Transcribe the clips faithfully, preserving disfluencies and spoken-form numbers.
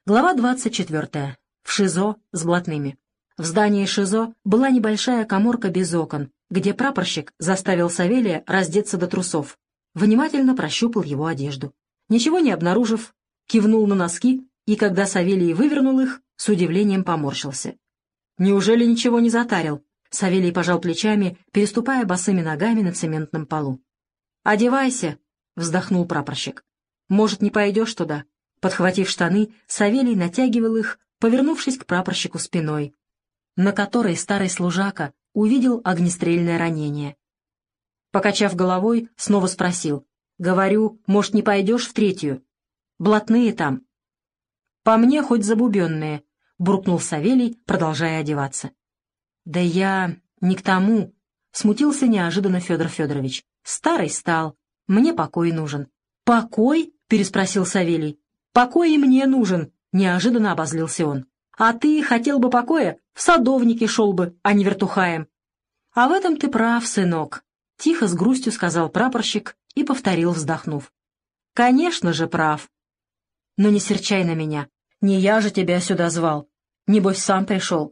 Глава двадцать четвертая. В ШИЗО с блатными. В здании ШИЗО была небольшая каморка без окон, где прапорщик заставил Савелия раздеться до трусов. Внимательно прощупал его одежду. Ничего не обнаружив, кивнул на носки, и когда Савелий вывернул их, с удивлением поморщился. «Неужели ничего не затарил?» Савелий пожал плечами, переступая босыми ногами на цементном полу. «Одевайся», — вздохнул прапорщик. «Может, не пойдешь туда?» Подхватив штаны, Савелий натягивал их, повернувшись к прапорщику спиной, на которой старый служака увидел огнестрельное ранение. Покачав головой, снова спросил. «Говорю, может, не пойдешь в третью? Блатные там». «По мне хоть забубенные», — буркнул Савелий, продолжая одеваться. «Да я не к тому», — смутился неожиданно Федор Федорович. «Старый стал. Мне покой нужен». «Покой?» — переспросил Савелий. «Покой и мне нужен», — неожиданно обозлился он. «А ты хотел бы покоя? В садовнике шел бы, а не вертухаем». «А в этом ты прав, сынок», — тихо с грустью сказал прапорщик и повторил, вздохнув. «Конечно же прав. Но не серчай на меня. Не я же тебя сюда звал. Небось, сам пришел».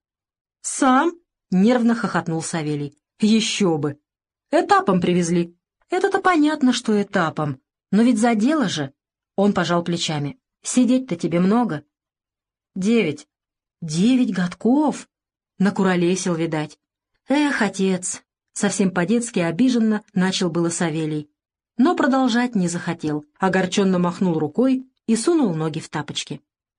«Сам?» — нервно хохотнул Савелий. «Еще бы! Этапом привезли». «Это-то понятно, что этапом. Но ведь за дело же». Он пожал плечами. «Сидеть-то тебе много?» «Девять». «Девять годков?» Накуролесил, видать. «Эх, отец!» Совсем по-детски обиженно начал было Савелий. Но продолжать не захотел, огорченно махнул рукой и сунул ноги в тапочки.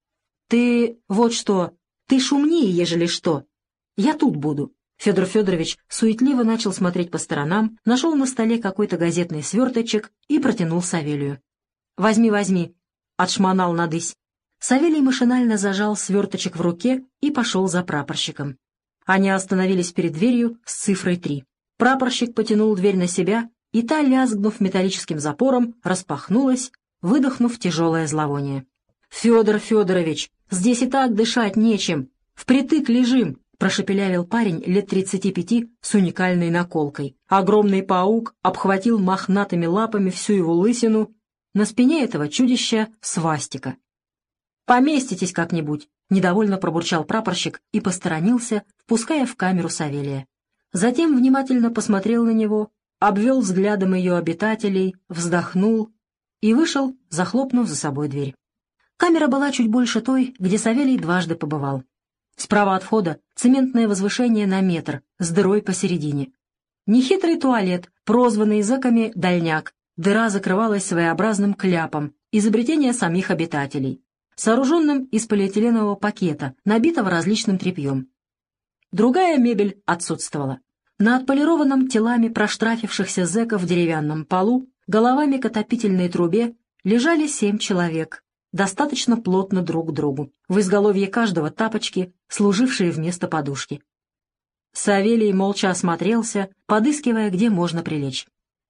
«Ты вот что, ты шумнее, ежели что. Я тут буду». Федор Федорович суетливо начал смотреть по сторонам, нашел на столе какой-то газетный сверточек и протянул Савелию. «Возьми, возьми», — отшмонал надысь. Савелий машинально зажал сверточек в руке и пошел за прапорщиком. Они остановились перед дверью с цифрой три. Прапорщик потянул дверь на себя, и та, лязгнув металлическим запором, распахнулась, выдохнув тяжелое зловоние. «Федор Федорович, здесь и так дышать нечем. Впритык лежим», — прошепелявил парень лет тридцати пяти с уникальной наколкой. Огромный паук обхватил мохнатыми лапами всю его лысину. На спине этого чудища свастика. «Поместитесь как-нибудь», — недовольно пробурчал прапорщик и посторонился, впуская в камеру Савелия. Затем внимательно посмотрел на него, обвел взглядом ее обитателей, вздохнул и вышел, захлопнув за собой дверь. Камера была чуть больше той, где Савелий дважды побывал. Справа от входа цементное возвышение на метр, с дырой посередине. Нехитрый туалет, прозванный зэками «дальняк». Дыра закрывалась своеобразным кляпом, изобретение самих обитателей, сооруженным из полиэтиленового пакета, набитого различным тряпьем. Другая мебель отсутствовала. На отполированном телами проштрафившихся зэков деревянном полу, головами к отопительной трубе, лежали семь человек, достаточно плотно друг к другу, в изголовье каждого тапочки, служившие вместо подушки. Савелий молча осмотрелся, подыскивая, где можно прилечь.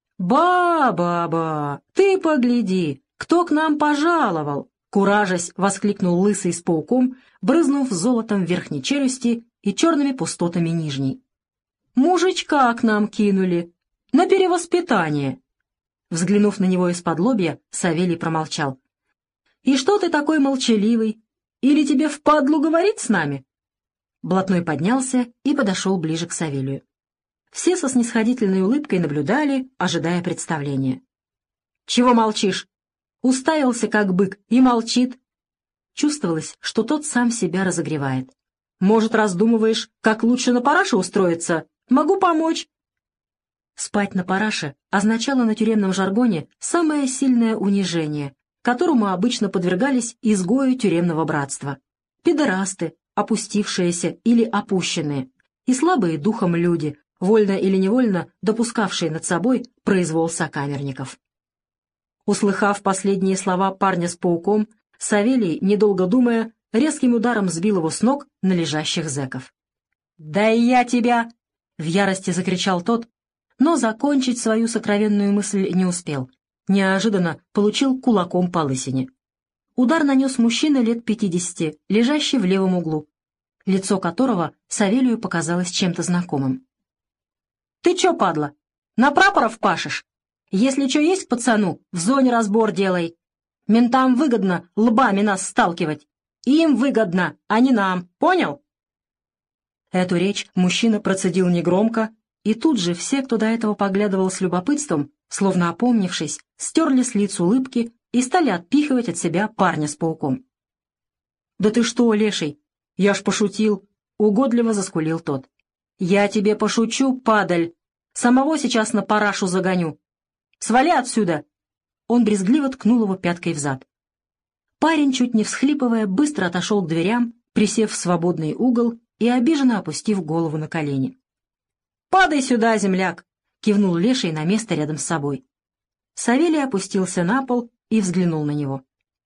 «Ба-ба-ба! Ты погляди! Кто к нам пожаловал?» Куражась, воскликнул лысый с пауком, брызнув золотом верхней челюсти и черными пустотами нижней. «Мужичка к нам кинули! На перевоспитание!» Взглянув на него из-под лобья, Савелий промолчал. «И что ты такой молчаливый? Или тебе впадлу говорить с нами?» Блатной поднялся и подошел ближе к Савелию. Все со снисходительной улыбкой наблюдали, ожидая представления. «Чего молчишь?» Уставился, как бык, и молчит. Чувствовалось, что тот сам себя разогревает. «Может, раздумываешь, как лучше на параше устроиться? Могу помочь». Спать на параше означало на тюремном жаргоне самое сильное унижение, которому обычно подвергались изгою тюремного братства. Педерасты, опустившиеся или опущенные, и слабые духом люди, вольно или невольно допускавшие над собой произвол сокамерников. Услыхав последние слова парня с пауком, Савелий, недолго думая, резким ударом сбил его с ног на лежащих зэков. «Да я тебя!» — в ярости закричал тот, но закончить свою сокровенную мысль не успел. Неожиданно получил кулаком по лысине. Удар нанес мужчина лет пятидесяти, лежащий в левом углу, лицо которого Савелию показалось чем-то знакомым. «Ты чё, падла, на прапоров пашешь? Если чё есть к пацану, в зоне разбор делай. Ментам выгодно лбами нас сталкивать. Им выгодно, а не нам, понял?» Эту речь мужчина процедил негромко, и тут же все, кто до этого поглядывал с любопытством, словно опомнившись, стерли с лиц улыбки и стали отпихивать от себя парня с пауком. «Да ты что, леший? Я ж пошутил!» — угодливо заскулил тот. «Я тебе пошучу, падаль! Самого сейчас на парашу загоню! Свали отсюда!» Он брезгливо ткнул его пяткой в зад. Парень, чуть не всхлипывая, быстро отошел к дверям, присев в свободный угол и обиженно опустив голову на колени. «Падай сюда, земляк!» — кивнул леший на место рядом с собой. Савелий опустился на пол и взглянул на него.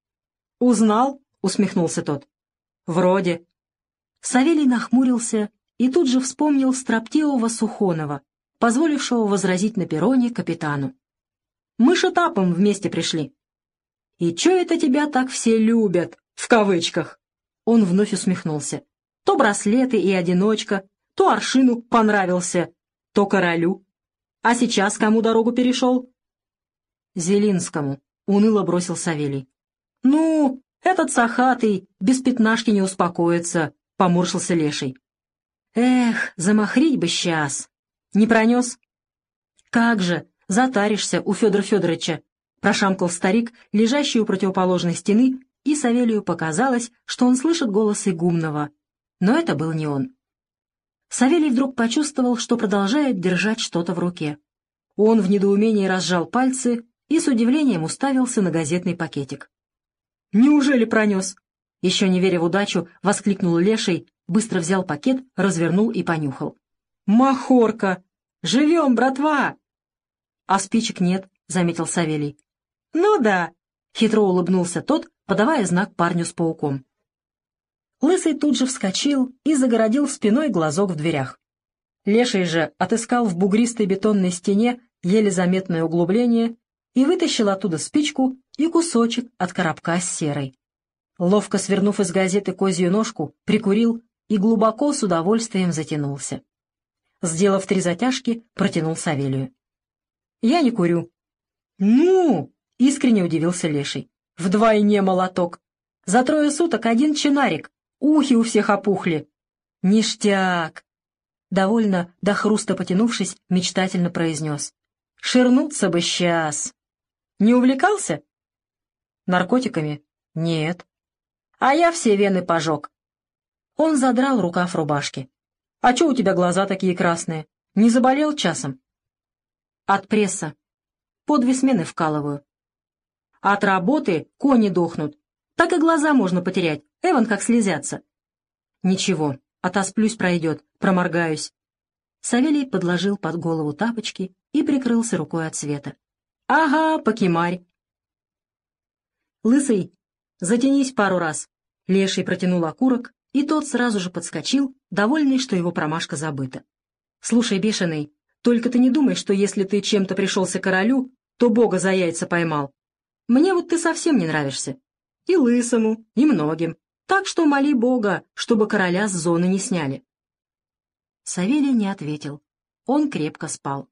«Узнал?» — усмехнулся тот. «Вроде». Савелий нахмурился и тут же вспомнил строптивого Сухонова, позволившего возразить на перроне капитану. «Мы с этапом вместе пришли». «И чё это тебя так все любят?» В кавычках. Он вновь усмехнулся. «То браслеты и одиночка, то Аршину понравился, то королю. А сейчас кому дорогу перешел?» «Зелинскому», — уныло бросил Савелий. «Ну, этот сахатый без пятнашки не успокоится», — поморщился леший. «Эх, замахрить бы сейчас. Не пронес?» «Как же, затаришься у Федора Федоровича», — прошамкал старик, лежащий у противоположной стены, и Савелию показалось, что он слышит голос игумного. Но это был не он. Савелий вдруг почувствовал, что продолжает держать что-то в руке. Он в недоумении разжал пальцы и с удивлением уставился на газетный пакетик. «Неужели пронес?» Еще не веря в удачу, воскликнул леший, быстро взял пакет, развернул и понюхал. «Махорка! Живем, братва!» «А спичек нет», — заметил Савелий. «Ну да», — хитро улыбнулся тот, подавая знак парню с пауком. Лысый тут же вскочил и загородил спиной глазок в дверях. Леший же отыскал в бугристой бетонной стене еле заметное углубление и вытащил оттуда спичку и кусочек от коробка с серой. Ловко свернув из газеты козью ножку, прикурил и глубоко с удовольствием затянулся. Сделав три затяжки, протянул Савелию. «Я не курю». «Ну!» — искренне удивился леший. «Вдвойне молоток. За трое суток один чинарик. Ухи у всех опухли». «Ништяк!» Довольно до хруста потянувшись, мечтательно произнес. «Ширнуться бы сейчас!» «Не увлекался?» «Наркотиками?» «Нет». «А я все вены пожег». Он задрал рукав рубашки. «А че у тебя глаза такие красные? Не заболел часом?» «От пресса. По две смены вкалываю». «От работы кони дохнут. Так и глаза можно потерять. Эван как слезятся». «Ничего, отосплюсь пройдет, проморгаюсь». Савелий подложил под голову тапочки и прикрылся рукой от света. «Ага, покемарь». «Лысый, затянись пару раз». Леший протянул окурок, и тот сразу же подскочил, довольный, что его промашка забыта. «Слушай, бешеный, только ты не думай, что если ты чем-то пришелся королю, то Бога за яйца поймал. Мне вот ты совсем не нравишься. И Лысому, и многим. Так что моли Бога, чтобы короля с зоны не сняли». Савелий не ответил. Он крепко спал.